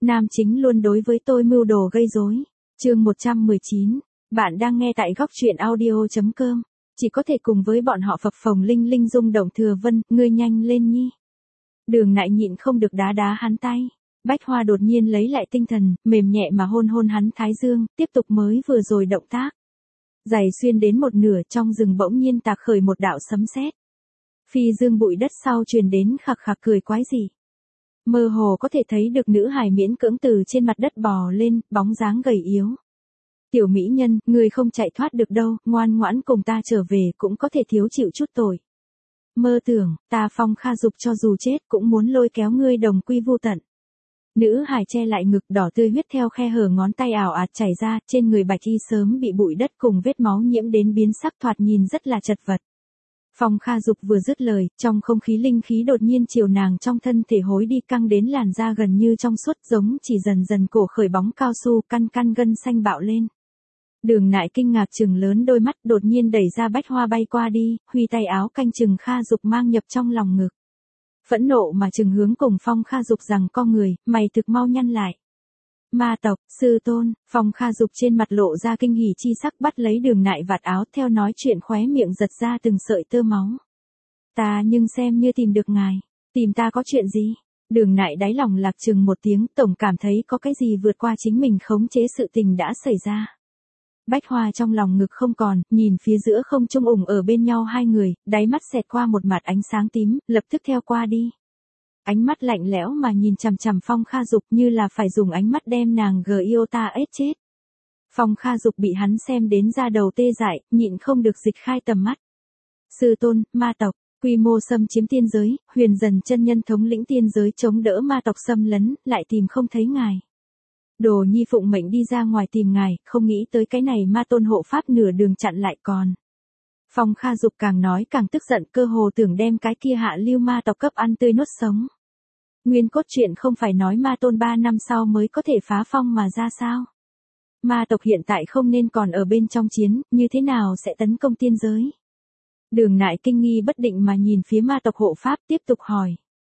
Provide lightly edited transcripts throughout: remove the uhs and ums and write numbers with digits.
Nam chính luôn đối với tôi mưu đồ gây rối. Chương 119. Bạn đang nghe tại góc truyện audio.com. Chỉ có thể cùng với bọn họ phập phồng linh linh rung động Thừa Vân, ngươi nhanh lên nhi. Đường Nại nhịn không được đá đá hắn tay. Bách Hoa đột nhiên lấy lại tinh thần, mềm nhẹ mà hôn hôn hắn thái dương, tiếp tục mới vừa rồi động tác. Giày xuyên đến một nửa, trong rừng bỗng nhiên tạc khởi một đạo sấm sét. Phi dương bụi đất sau truyền đến khạc khạc cười quái dị. Mơ hồ có thể thấy được nữ hài miễn cưỡng từ trên mặt đất bò lên, bóng dáng gầy yếu. Tiểu mỹ nhân, người không chạy thoát được đâu, ngoan ngoãn cùng ta trở về cũng có thể thiếu chịu chút tội. Mơ tưởng, ta Phong Kha Dục cho dù chết cũng muốn lôi kéo ngươi đồng quy vu tận. Nữ hài che lại ngực, đỏ tươi huyết theo khe hở ngón tay ảo ạt chảy ra, trên người bạch y sớm bị bụi đất cùng vết máu nhiễm đến biến sắc, thoạt nhìn rất là chật vật. Phong Kha Dục vừa dứt lời, trong không khí linh khí đột nhiên chiều nàng trong thân thể hối đi, căng đến làn da gần như trong suốt, giống chỉ dần dần cổ khởi bóng cao su, căn căn gân xanh bạo lên. Đường Nại kinh ngạc trừng lớn đôi mắt, đột nhiên đẩy ra Bách Hoa bay qua đi, huy tay áo canh chừng Kha Dục mang nhập trong lòng ngực. Phẫn nộ mà chừng hướng cùng Phong Kha Dục rằng con người, mày thực mau nhăn lại. Ma tộc, sư tôn. Phong Kha Dục trên mặt lộ ra kinh hỉ chi sắc, bắt lấy Đường Nại vạt áo, theo nói chuyện khóe miệng giật ra từng sợi tơ máu. Ta nhưng xem như tìm được ngài. Tìm ta có chuyện gì? Đường Nại đáy lòng lạc chừng một tiếng, tổng cảm thấy có cái gì vượt qua chính mình khống chế, sự tình đã xảy ra. Bách Hoa trong lòng ngực không còn, nhìn phía giữa không trung ủng ở bên nhau hai người, đáy mắt xẹt qua một mặt ánh sáng tím, lập tức theo qua đi. Ánh mắt lạnh lẽo mà nhìn chằm chằm Phong Kha Dục, như là phải dùng ánh mắt đem nàng Giota ết chết. Phong Kha Dục bị hắn xem đến da đầu tê dại, nhịn không được dịch khai tầm mắt. Sư tôn, ma tộc, quy mô xâm chiếm tiên giới, Huyền Dần chân nhân thống lĩnh tiên giới chống đỡ ma tộc xâm lấn, lại tìm không thấy ngài. Đồ nhi phụng mệnh đi ra ngoài tìm ngài, không nghĩ tới cái này ma tôn hộ pháp nửa đường chặn lại còn. Phong Kha Dục càng nói càng tức giận, cơ hồ tưởng đem cái kia hạ lưu ma tộc cấp ăn tươi nuốt sống. Nguyên cốt truyện không phải nói ma tôn 3 năm sau mới có thể phá phong mà ra sao? Ma tộc hiện tại không nên còn ở bên trong chiến, như thế nào sẽ tấn công tiên giới? Đường Nại kinh nghi bất định mà nhìn phía ma tộc hộ pháp, tiếp tục hỏi.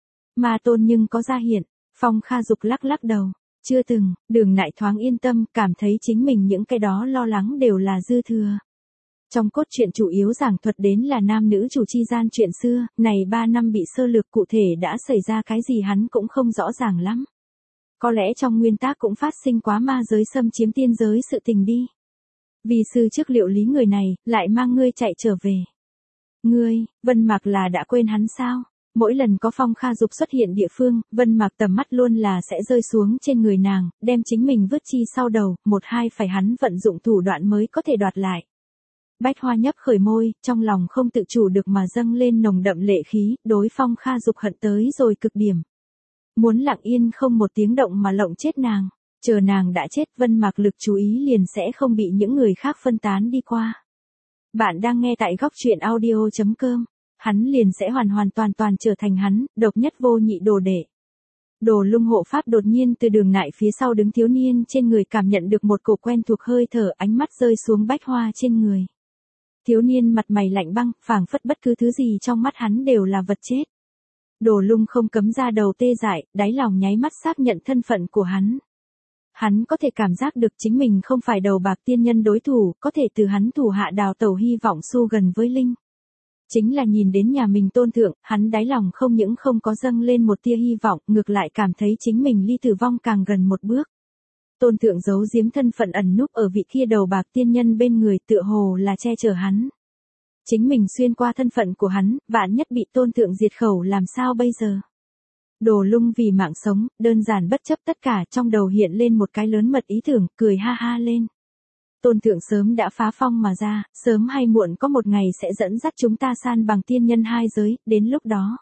Ma tôn nhưng có ra hiện? Phong Kha Dục lắc lắc đầu. Chưa từng. Đường Nại thoáng yên tâm, cảm thấy chính mình những cái đó lo lắng đều là dư thừa. Trong cốt truyện chủ yếu giảng thuật đến là nam nữ chủ chi gian chuyện xưa, này 3 năm bị sơ lược, cụ thể đã xảy ra cái gì hắn cũng không rõ ràng lắm. Có lẽ trong nguyên tác cũng phát sinh quá ma giới xâm chiếm tiên giới sự tình đi. Vì sư trước liệu lý người này, lại mang ngươi chạy trở về. Ngươi, Vân Mạc là đã quên hắn sao? Mỗi lần có Phong Kha Dục xuất hiện địa phương, Vân Mạc tầm mắt luôn là sẽ rơi xuống trên người nàng, đem chính mình vứt chi sau đầu, một hai phải hắn vận dụng thủ đoạn mới có thể đoạt lại. Bách Hoa nhấp khởi môi, trong lòng không tự chủ được mà dâng lên nồng đậm lệ khí, đối Phong Kha Dục hận tới rồi cực điểm. Muốn lặng yên không một tiếng động mà lộng chết nàng, chờ nàng đã chết, Vân Mạc lực chú ý liền sẽ không bị những người khác phân tán đi qua. Bạn đang nghe tại góc truyện audio.com. Hắn liền sẽ hoàn hoàn toàn toàn trở thành hắn, độc nhất vô nhị đồ đệ. Đồ Lung hộ pháp đột nhiên từ Đường Nại phía sau đứng thiếu niên trên người cảm nhận được một cổ quen thuộc hơi thở, ánh mắt rơi xuống Bách Hoa trên người. Thiếu niên mặt mày lạnh băng, phảng phất bất cứ thứ gì trong mắt hắn đều là vật chết. Đồ Lung không cấm ra đầu tê dại, đáy lòng nháy mắt xác nhận thân phận của hắn. Hắn có thể cảm giác được chính mình không phải đầu bạc tiên nhân đối thủ, có thể từ hắn thủ hạ đào tẩu hy vọng xu gần với Linh. Chính là nhìn đến nhà mình tôn thượng, hắn đáy lòng không những không có dâng lên một tia hy vọng, ngược lại cảm thấy chính mình ly tử vong càng gần một bước. Tôn thượng giấu giếm thân phận ẩn núp ở vị kia đầu bạc tiên nhân bên người, tựa hồ là che chở hắn. Chính mình xuyên qua thân phận của hắn, vạn nhất bị tôn thượng diệt khẩu làm sao bây giờ? Đồ Lung vì mạng sống, đơn giản bất chấp tất cả, trong đầu hiện lên một cái lớn mật ý tưởng, cười ha ha lên. Tôn thượng sớm đã phá phong mà ra, sớm hay muộn có một ngày sẽ dẫn dắt chúng ta san bằng tiên nhân hai giới, đến lúc đó.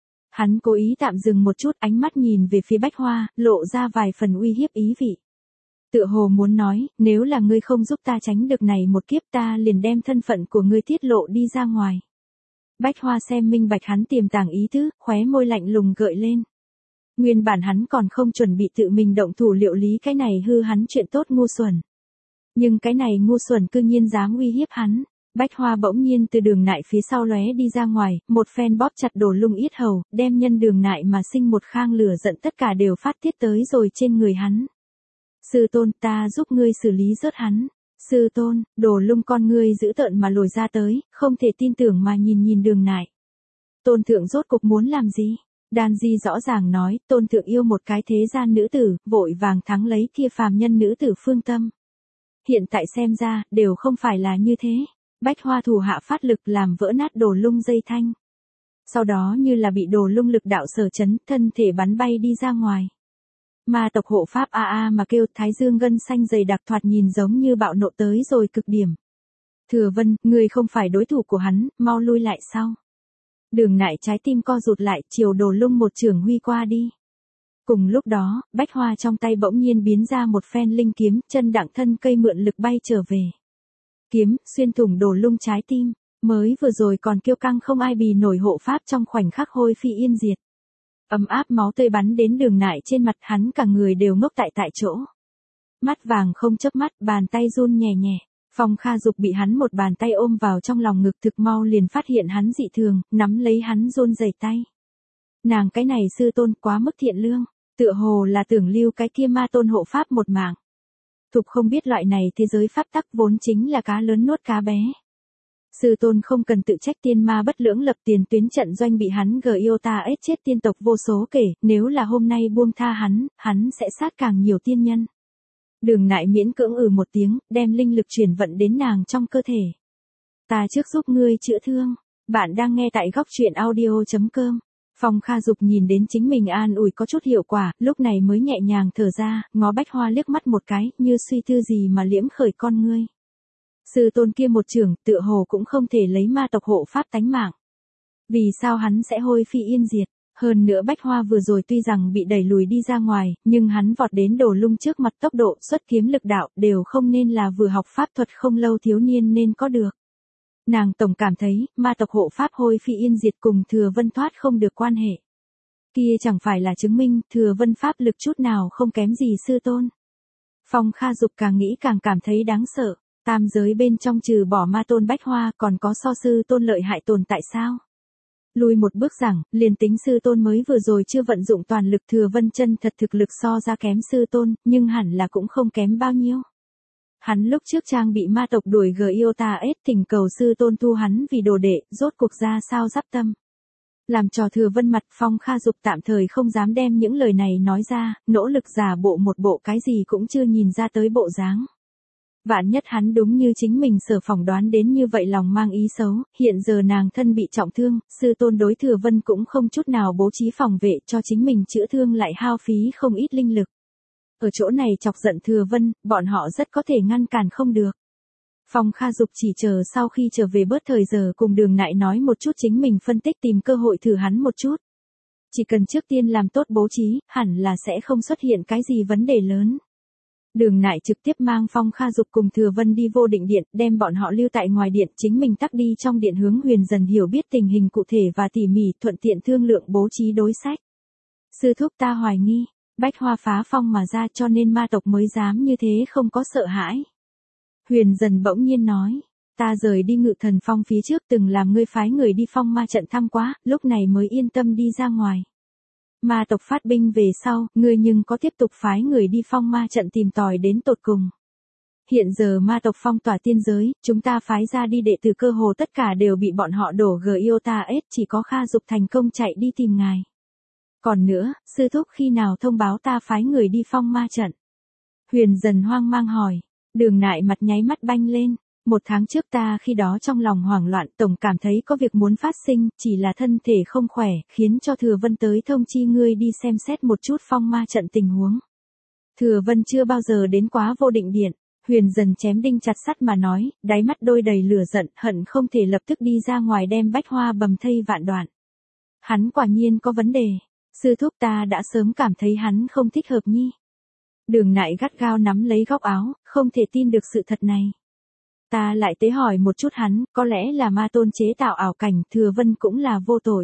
Hắn cố ý tạm dừng một chút, ánh mắt nhìn về phía Bách Hoa, lộ ra vài phần uy hiếp ý vị. Tựa hồ muốn nói, nếu là ngươi không giúp ta tránh được này một kiếp, ta liền đem thân phận của ngươi tiết lộ đi ra ngoài. Bách Hoa xem minh bạch hắn tiềm tàng ý tứ, khóe môi lạnh lùng gợi lên. Nguyên bản hắn còn không chuẩn bị tự mình động thủ liệu lý cái này hư hắn chuyện tốt ngu xuẩn. Nhưng cái này ngu xuẩn cư nhiên dám uy hiếp hắn. Bách Hoa bỗng nhiên từ Đường Nại phía sau lóe đi ra ngoài, một phen bóp chặt Đồ Lung yết hầu, đem nhân Đường Nại mà sinh một khang lửa giận tất cả đều phát tiết tới rồi trên người hắn. Sư tôn, ta giúp ngươi xử lý rớt hắn. Sư tôn, Đồ Lung con ngươi giữ tợn mà lồi ra tới, không thể tin tưởng mà nhìn Đường Nại. Tôn thượng rốt cục muốn làm gì? Đan Di rõ ràng nói, tôn thượng yêu một cái thế gian nữ tử, vội vàng thắng lấy kia phàm nhân nữ tử Phương Tâm. Hiện tại xem ra, đều không phải là như thế. Bách Hoa thủ hạ phát lực làm vỡ nát Đồ Lung dây thanh. Sau đó như là bị Đồ Lung lực đạo sở chấn, thân thể bắn bay đi ra ngoài. Ma tộc hộ pháp a mà kêu, thái dương gân xanh dày đặc thoạt nhìn giống như bạo nộ tới rồi cực điểm. Thừa Vân, ngươi không phải đối thủ của hắn, mau lui lại sau. Đường Nại trái tim co rụt lại, chiều Đồ Lung một chưởng huy qua đi. Cùng lúc đó, Bách Hoa trong tay bỗng nhiên biến ra một phen linh kiếm, chân đặng thân cây mượn lực bay trở về. Kiếm, xuyên thủng Đồ Lung trái tim, mới vừa rồi còn kiêu căng không ai bì nổi hộ pháp trong khoảnh khắc hôi phi yên diệt. Ấm áp máu tươi bắn đến Đường Nại trên mặt, hắn cả người đều ngốc tại chỗ. Mắt vàng không chớp mắt, bàn tay run nhẹ nhẹ. Phong Kha Dục bị hắn một bàn tay ôm vào trong lòng ngực, thực mau liền phát hiện hắn dị thường, nắm lấy hắn run rẩy tay. Nàng cái này sư tôn quá mức thiện lương, tựa hồ là tưởng lưu cái kia ma tôn hộ pháp một mạng. Thục không biết loại này thế giới pháp tắc vốn chính là cá lớn nuốt cá bé. Sư tôn không cần tự trách, tiên ma bất lưỡng lập tiền tuyến trận doanh bị hắn Giota ết chết tiên tộc vô số kể, nếu là hôm nay buông tha hắn sẽ sát càng nhiều tiên nhân. Đường Nại miễn cưỡng một tiếng, đem linh lực chuyển vận đến nàng trong cơ thể. Ta trước giúp ngươi chữa thương. Bạn đang nghe tại góc truyện audio.com. Phong Kha Dục nhìn đến chính mình an ủi có chút hiệu quả, lúc này mới nhẹ nhàng thở ra, ngó Bách Hoa liếc mắt một cái, như suy tư gì mà liễm khởi con ngươi. Sư tôn kia một chưởng, tựa hồ cũng không thể lấy ma tộc hộ pháp tánh mạng. Vì sao hắn sẽ hôi phi yên diệt? Hơn nữa Bách Hoa vừa rồi tuy rằng bị đẩy lùi đi ra ngoài, nhưng hắn vọt đến Đồ Lung trước mặt, tốc độ, xuất kiếm lực đạo, đều không nên là vừa học pháp thuật không lâu thiếu niên nên có được. Nàng tổng cảm thấy, ma tộc hộ pháp hôi phi yên diệt cùng Thừa Vân thoát không được quan hệ. Kia chẳng phải là chứng minh, Thừa Vân pháp lực chút nào không kém gì sư tôn. Phong Kha Dục càng nghĩ càng cảm thấy đáng sợ, tam giới bên trong trừ bỏ ma tôn Bách Hoa còn có so sư tôn lợi hại tồn tại sao? Lùi một bước rằng, liền tính sư tôn mới vừa rồi chưa vận dụng toàn lực, Thừa Vân chân thật thực lực so ra kém sư tôn, nhưng hẳn là cũng không kém bao nhiêu. Hắn lúc trước trang bị ma tộc đuổi Giota ết, thỉnh cầu sư tôn thu hắn vì đồ đệ, rốt cuộc ra sao giáp tâm. Làm trò Thừa Vân mặt, Phong Kha Dục tạm thời không dám đem những lời này nói ra, nỗ lực giả bộ một bộ cái gì cũng chưa nhìn ra tới bộ dáng. Vạn nhất hắn đúng như chính mình sở phỏng đoán đến như vậy lòng mang ý xấu, hiện giờ nàng thân bị trọng thương, sư tôn đối Thừa Vân cũng không chút nào bố trí phòng vệ cho chính mình chữa thương lại hao phí không ít linh lực. Ở chỗ này chọc giận Thừa Vân, bọn họ rất có thể ngăn cản không được. Phong Kha Dục chỉ chờ sau khi trở về bớt thời giờ cùng Đường Nại nói một chút chính mình phân tích, tìm cơ hội thử hắn một chút. Chỉ cần trước tiên làm tốt bố trí, hẳn là sẽ không xuất hiện cái gì vấn đề lớn. Đường Nại trực tiếp mang Phong Kha Dục cùng Thừa Vân đi vô định điện, đem bọn họ lưu tại ngoài điện, chính mình tắc đi trong điện hướng Huyền Dần hiểu biết tình hình cụ thể và tỉ mỉ, thuận tiện thương lượng bố trí đối sách. Sư thúc, ta hoài nghi, Bách Hoa phá phong mà ra cho nên ma tộc mới dám như thế không có sợ hãi. Huyền Dần bỗng nhiên nói, ta rời đi Ngự Thần Phong phía trước từng làm ngươi phái người đi phong ma trận thăm quá, lúc này mới yên tâm đi ra ngoài. Ma tộc phát binh về sau, ngươi nhưng có tiếp tục phái người đi phong ma trận tìm tòi đến tột cùng. Hiện giờ ma tộc phong tỏa tiên giới, chúng ta phái ra đi đệ tử cơ hồ tất cả đều bị bọn họ đổ Giota ết, chỉ có Kha Dục thành công chạy đi tìm ngài. Còn nữa, sư thúc khi nào thông báo ta phái người đi phong ma trận? Huyền Dần hoang mang hỏi. Đường Nại mặt nháy mắt banh lên. 1 tháng trước ta khi đó trong lòng hoảng loạn, tổng cảm thấy có việc muốn phát sinh, chỉ là thân thể không khỏe, khiến cho Thừa Vân tới thông chi ngươi đi xem xét một chút phong ma trận tình huống. Thừa Vân chưa bao giờ đến quá vô định điện. Huyền Dần chém đinh chặt sắt mà nói, đáy mắt đôi đầy lửa giận, hận không thể lập tức đi ra ngoài đem Bách Hoa bầm thây vạn đoạn. Hắn quả nhiên có vấn đề. Sư thúc, ta đã sớm cảm thấy hắn không thích hợp nhi. Đường Nại gắt gao nắm lấy góc áo, không thể tin được sự thật này. Ta lại tế hỏi một chút hắn, có lẽ là ma tôn chế tạo ảo cảnh, Thừa Vân cũng là vô tội.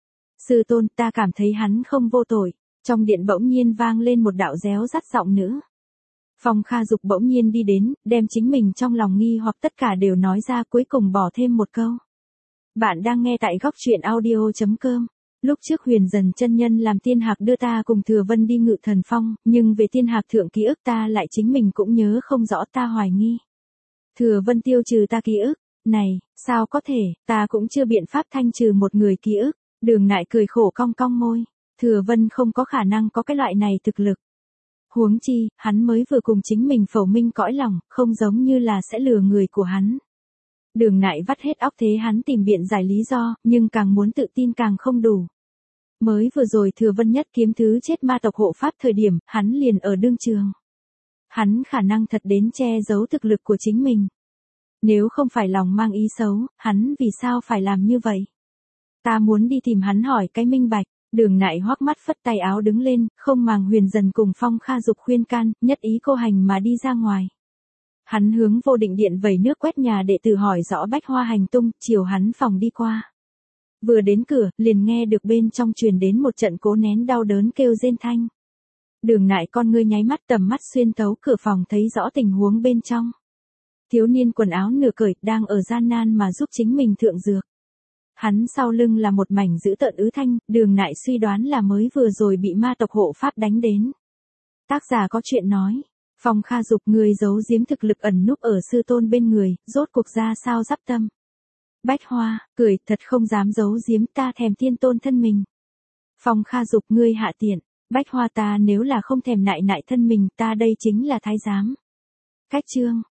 Sư tôn, ta cảm thấy hắn không vô tội. Trong điện bỗng nhiên vang lên một đạo réo rắt giọng nữ. Phong Kha Dục bỗng nhiên đi đến, đem chính mình trong lòng nghi hoặc tất cả đều nói ra, cuối cùng bỏ thêm một câu. Bạn đang nghe tại góc truyện audio.com. Lúc trước Huyền Dần chân nhân làm tiên hạc đưa ta cùng Thừa Vân đi Ngự Thần Phong, nhưng về tiên hạc thượng ký ức ta lại chính mình cũng nhớ không rõ, ta hoài nghi. Thừa Vân tiêu trừ ta ký ức, này, sao có thể, ta cũng chưa biện pháp thanh trừ một người ký ức. Đường Nại cười khổ cong cong môi, Thừa Vân không có khả năng có cái loại này thực lực. Huống chi, hắn mới vừa cùng chính mình phẩu minh cõi lòng, không giống như là sẽ lừa người của hắn. Đường Nại vắt hết óc thế hắn tìm biện giải lý do, nhưng càng muốn tự tin càng không đủ. Mới vừa rồi Thừa Vân nhất kiếm thứ chết ma tộc hộ pháp thời điểm, hắn liền ở đương trường. Hắn khả năng thật đến che giấu thực lực của chính mình. Nếu không phải lòng mang ý xấu, hắn vì sao phải làm như vậy? Ta muốn đi tìm hắn hỏi cái minh bạch. Đường Nại hoắc mắt phất tay áo đứng lên, không màng Huyền Dần cùng Phong Kha Dục khuyên can, nhất ý cô hành mà đi ra ngoài. Hắn hướng Vô Định Điện vẩy nước quét nhà đệ tử hỏi rõ Bách Hoa hành tung, chiều hắn phòng đi qua. Vừa đến cửa, liền nghe được bên trong truyền đến một trận cố nén đau đớn kêu rên thanh. Đường Nại con ngươi nháy mắt, tầm mắt xuyên thấu cửa phòng thấy rõ tình huống bên trong. Thiếu niên quần áo nửa cởi, đang ở gian nan mà giúp chính mình thượng dược. Hắn sau lưng là một mảnh dữ tợn ứ thanh, Đường Nại suy đoán là mới vừa rồi bị ma tộc hộ pháp đánh đến. Tác giả có chuyện nói, Phong Kha Dục người giấu giếm thực lực ẩn núp ở sư tôn bên người, rốt cuộc ra sao giáp tâm. Bách Hoa, cười, thật không dám giấu giếm, ta thèm tiên tôn thân mình. Phong Kha Dục ngươi hạ tiện, Bách Hoa ta nếu là không thèm nại thân mình, ta đây chính là thái giám. Cách chương.